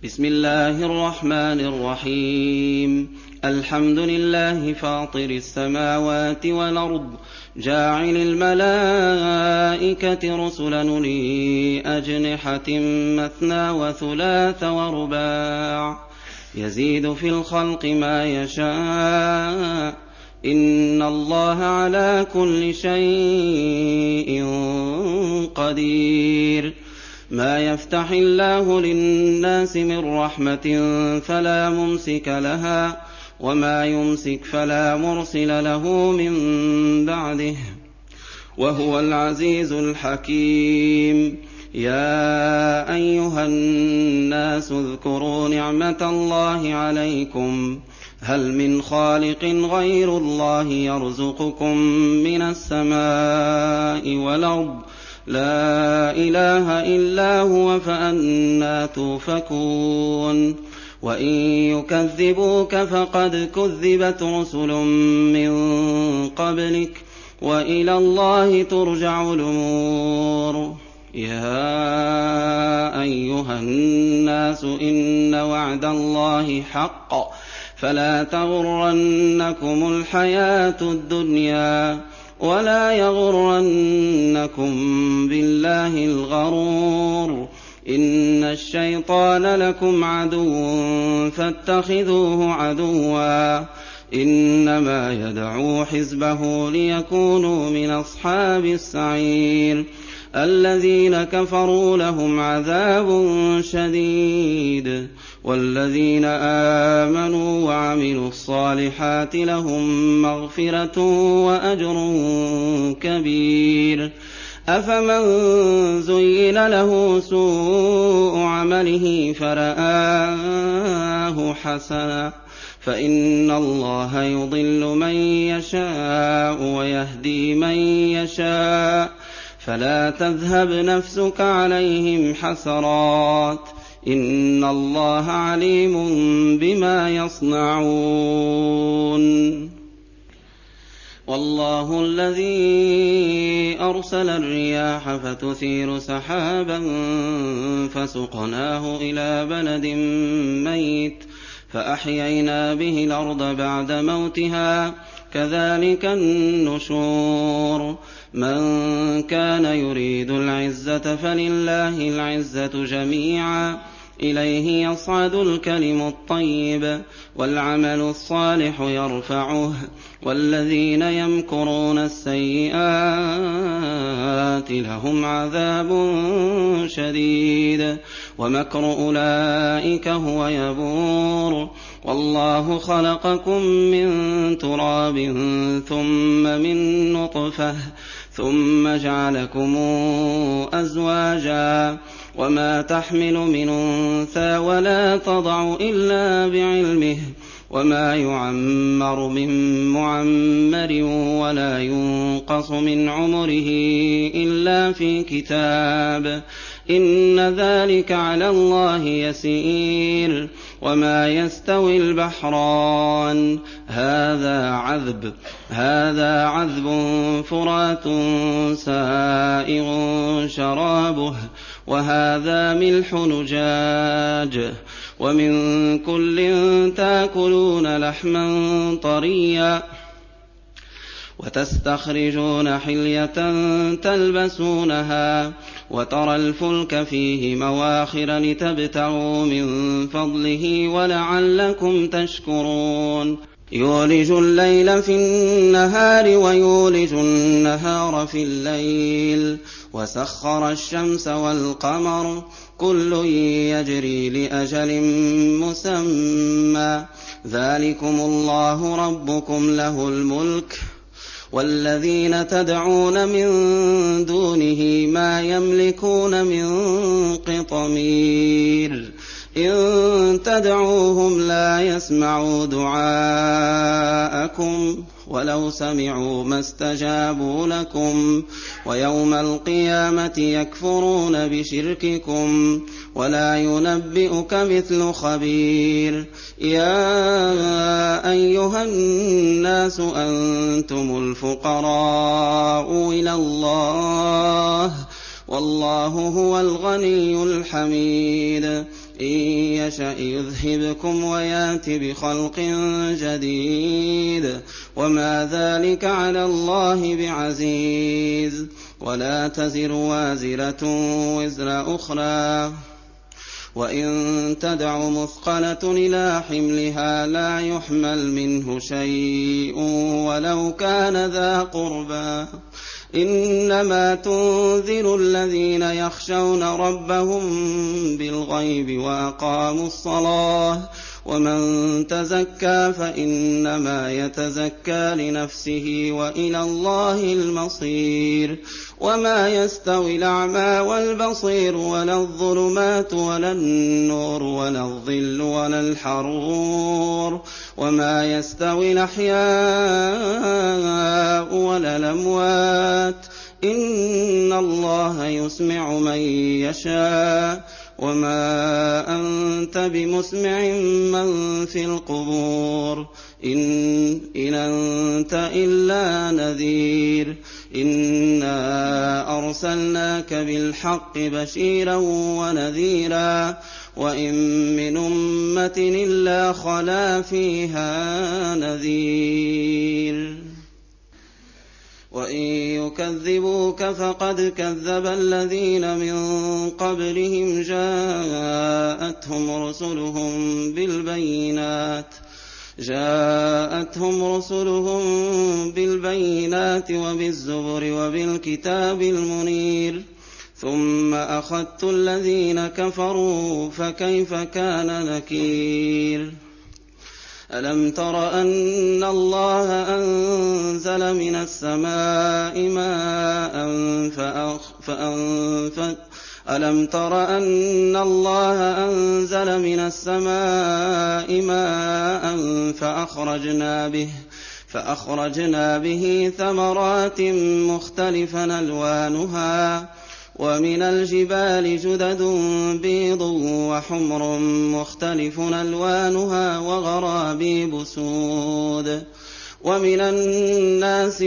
بسم الله الرحمن الرحيم. الحمد لله فاطر السماوات والأرض جاعل الملائكة رسلا أولي أجنحة مثنى وثلاث ورباع يزيد في الخلق ما يشاء إن الله على كل شيء قدير. ما يفتح الله للناس من رحمة فلا ممسك لها وما يمسك فلا مرسل له من بعده وهو العزيز الحكيم. يا أيها الناس اذكروا نعمة الله عليكم هل من خالق غير الله يرزقكم من السماء والأرض لا إله إلا هو فأنى توفكون. وإن يكذبوك فقد كذبت رسل من قبلك وإلى الله ترجع الأمور. يا أيها الناس إن وعد الله حق فلا تغرنكم الحياة الدنيا ولا يغرنكم بالله الغرور. إن الشيطان لكم عدو فاتخذوه عدوا إنما يدعو حزبه ليكونوا من أصحاب السعير. الذين كفروا لهم عذاب شديد والذين آمنوا وعملوا الصالحات لهم مغفرة وأجر كبير. أفمن زين له سوء عمله فرآه حسنا فإن الله يضل من يشاء ويهدي من يشاء فلا تذهب نفسك عليهم حسرات إن الله عليم بما يصنعون. والله الذي أرسل الرياح فتثير سحابا فسقناه إلى بلد ميت فأحيينا به الأرض بعد موتها كذلك النشور. من كان يريد العزة فلله العزة جميعا إليه يصعد الكلم الطيب والعمل الصالح يرفعه والذين يمكرون السيئات لهم عذاب شديد ومكر أولئك هو يبور. والله خلقكم من تراب ثم من نطفة ثم جعلكم أزواجا وما تحمل من أنثى ولا تضع إلا بعلمه وما يعمر من معمر ولا ينقص من عمره إلا في كتاب إن ذلك على الله يسير. وما يستوي البحران هذا عذب فرات سائغ شرابه وهذا ملح نجاج ومن كل تاكلون لحما طريا وتستخرجون حلية تلبسونها وترى الفلك فيه مواخر لتبتغوا من فضله ولعلكم تشكرون. يولج الليل في النهار ويولج النهار في الليل وسخر الشمس والقمر كل يجري لأجل مسمى ذلكم الله ربكم له الملك والذين تدعون من دونه ما يملكون من قطمير إن تدعوهم لا يسمعوا دعاءكم ولو سمعوا ما استجابوا لكم ويوم القيامة يكفرون بشرككم ولا ينبئك مثل خبير. يا أيها الناس أنتم الفقراء إلى الله والله هو الغني الحميد إن يشأ يذهبكم ويات بخلق جديد وما ذلك على الله بعزيز. ولا تزر وازرة وزر أخرى وإن تدع مثقلة إلى حملها لا يحمل منه شيء ولو كان ذا قربى إنما تنذر الذين يخشون ربهم بالغيب وأقاموا الصلاة ومن تزكى فإنما يتزكى لنفسه وإلى الله المصير. وما يستوي الأعمى والبصير ولا الظلمات ولا النور ولا الظل ولا الحرور وما يستوي الأحياء ولا الأموات إن الله يسمع من يشاء وما أنت بمسمع من في القبور إن أنت إلا نذير. إنا أرسلناك بالحق بشيرا ونذيرا وإن من أمة إلا خلا فيها نذير. وإن يكذبوك فقد كذب الذين من قبلهم جاءتهم رسلهم بالبينات وبالزبر وبالكتاب المنير ثم أخذت الذين كفروا فكيف كان نكير. ألم تر أن الله أنزل من السماء ماء فأخرجنا به ثمرات مختلفا ألوانها ومن الجبال جدد بيض وحمر مختلف ألوانها وغرابيب سود ومن الناس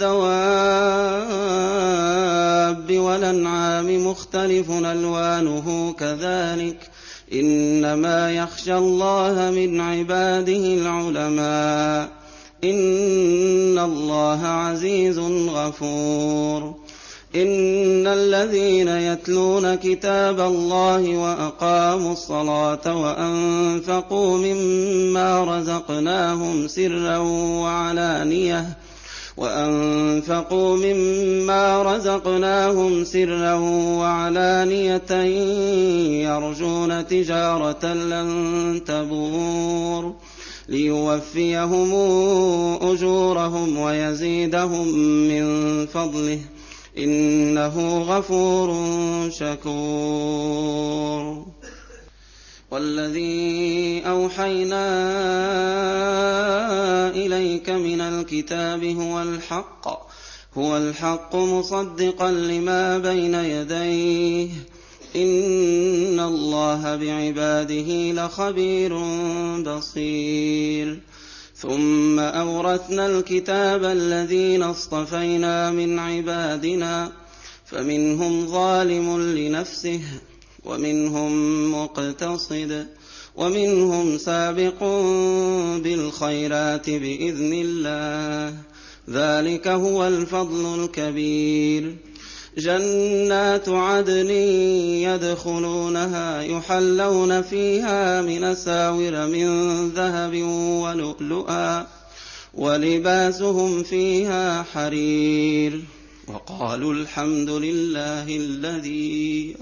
والدواب والأنعام مختلف ألوانه كذلك إنما يخشى الله من عباده العلماء إن الله عزيز غفور. إن الذين يتلون كتاب الله وأقاموا الصلاة وأنفقوا مما رزقناهم سرا وعلانية يرجون تجارة لن تبور ليوفيهم أجورهم ويزيدهم من فضله إنه غفور شكور. والذي أوحينا إليك من الكتاب هو الحق مصدقا لما بين يديه إن الله بعباده لخبير بصير. ثم أورثنا الكتاب الذين اصطفينا من عبادنا فمنهم ظالم لنفسه ومنهم مقتصد ومنهم سابق بالخيرات بإذن الله ذلك هو الفضل الكبير. جنات عدن يدخلونها يحلون فيها من أساور من ذهب ولؤلؤا ولباسهم فيها حرير وقالوا الحمد لله الذي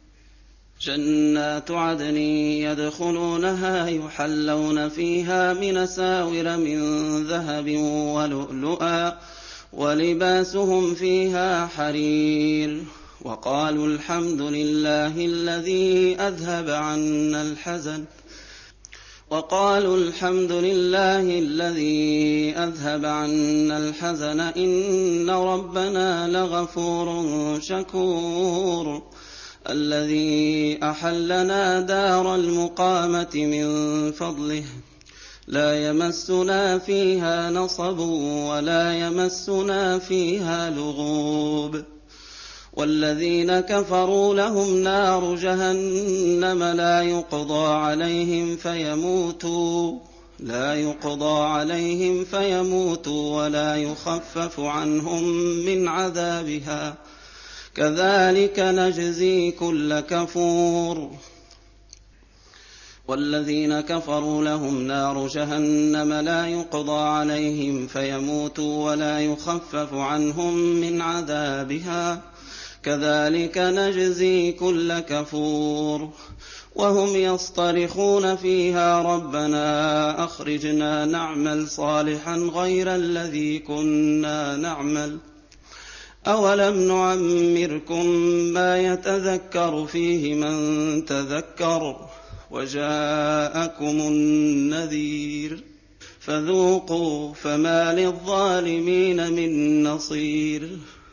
جنات عدن يدخلونها يحلون فيها من أساور من ذهب ولؤلؤا ولباسهم فيها حرير وقالوا الحمد لله الذي أذهب عنا الحزن إن ربنا لغفور شكور. الذي أحلنا دار المقامة من فضله لا يمسنا فيها نصب ولا يمسنا فيها لغوب والذين كفروا لهم نار جهنم لا يقضى عليهم فيموتوا ولا يخفف عنهم من عذابها كذلك نجزي كل كفور والذين كفروا لهم نار جهنم لا يقضى عليهم فيموتوا ولا يخفف عنهم من عذابها كذلك نجزي كل كفور وهم يصطرخون فيها ربنا أخرجنا نعمل صالحا غير الذي كنا نعمل أولم نعمركم ما يتذكر فيه من تذكر وجاءكم النذير فذوقوا فما للظالمين من نصير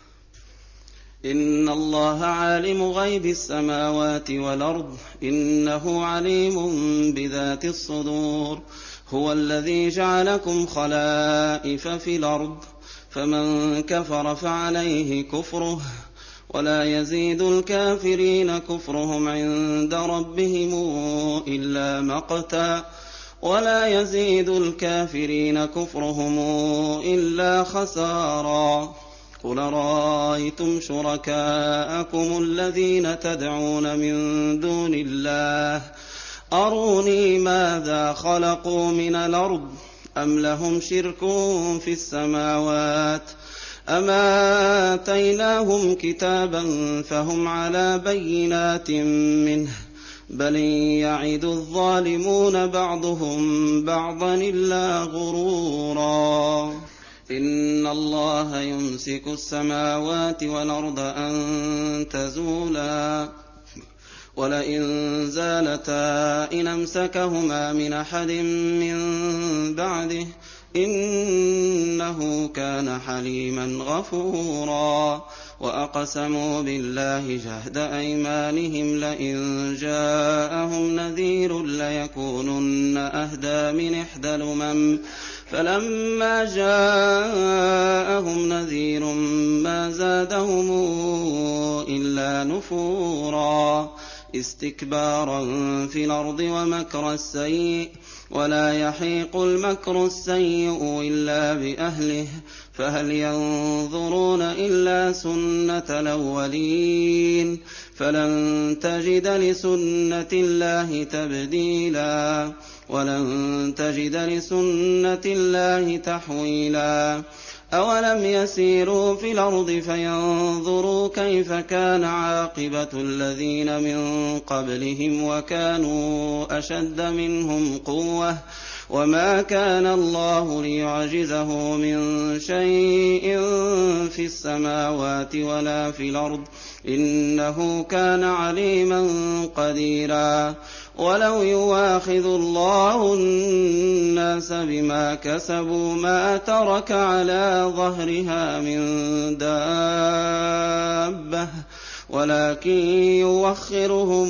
إن الله عالم غيب السماوات والأرض إنه عليم بذات الصدور هو الذي جعلكم خلائف في الأرض فمن كفر فعليه كفره ولا يزيد الكافرين كفرهم عند ربهم إلا مقتا ولا يزيد الكافرين كفرهم إلا خسارا قل رأيتم شركاءكم الذين تدعون من دون الله أروني ماذا خلقوا من الأرض أم لهم شرك في السماوات أم آتيناهم كتابا فهم على بينات منه بل يعد الظالمون بعضهم بعضا إلا غرورا إن الله يمسك السماوات والأرض أن تزولا ولئن زالتا إن أمسكهما من أحد من بعده إنه كان حليما غفورا وأقسموا بالله جهد أيمانهم لئن جاءهم نذير ليكونن أهدى من إحدى الأمم فلما جاءهم نذير ما زادهم إلا نفورا استكبارا في الأرض ومكر السيء ولا يحيق المكر السيء إلا بأهله فهل ينظرون إلا سنة الأولين فلن تجد لسنة الله تبديلا ولن تجد لسنة الله تحويلا أولم يسيروا في الأرض فينظروا كيف كان عاقبة الذين من قبلهم وكانوا أشد منهم قوة وما كان الله ليعجزه من شيء في السماوات ولا في الأرض إنه كان عليما قديرا ولو يواخذ الله الناس بما كسبوا ما ترك على ظهرها من دابة ولكن يوخرهم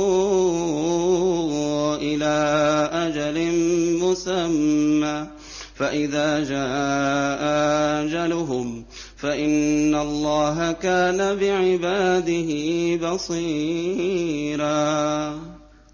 إلى أجل مسمى فإذا جاء أجلهم فإن الله كان بعباده بصيرا